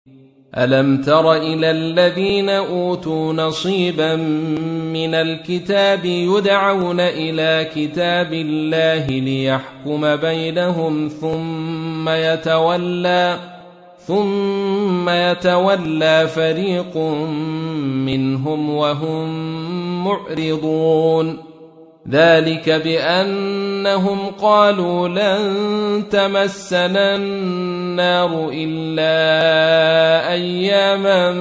ألم تر إلى الذين أوتوا نصيبا من الكتاب يدعون إلى كتاب الله ليحكم بينهم ثم يتولى فريق منهم وهم معرضون ذلك بأنهم قالوا لن تمسنا النار إلا أياما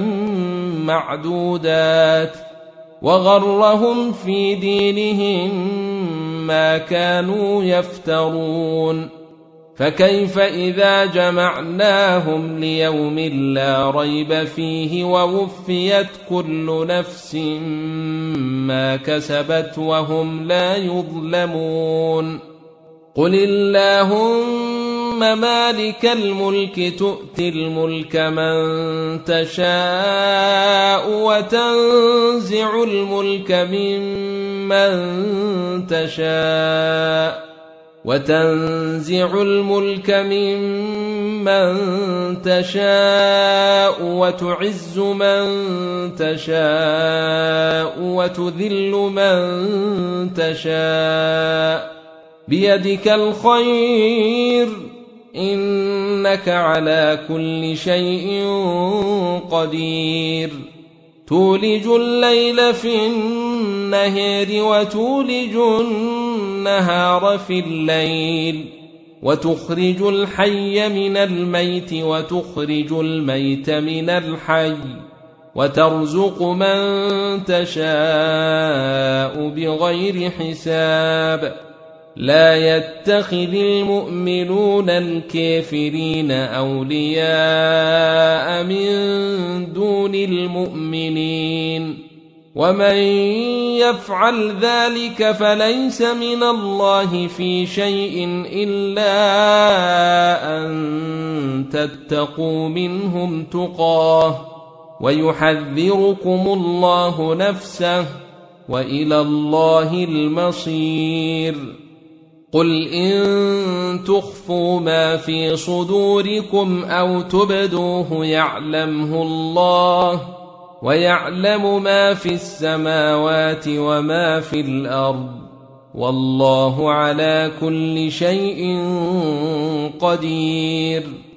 معدودات وغرهم في دينهم ما كانوا يفترون فكيف إذا جمعناهم ليوم لا ريب فيه ووفيت كل نفس ما كسبت وهم لا يظلمون قل اللهم مالك الملك تؤتي الملك من تشاء وتنزع الملك ممن تشاء وتعز من تشاء وتذل من تشاء بيدك الخير إنك على كل شيء قدير تولج الليل في النهار وتولج النهار في الليل وتخرج الحي من الميت وتخرج الميت من الحي وترزق من تشاء بغير حساب لا يتخذ المؤمنون الكافرين أولياء من دون المؤمنين ومن يفعل ذلك فليس من الله في شيء إلا أن تتقوا منهم تقاه ويحذركم الله نفسه وإلى الله المصير قل إن تخفوا ما في صدوركم أو تبدوه يعلمه الله ويعلم ما في السماوات وما في الأرض والله على كل شيء قدير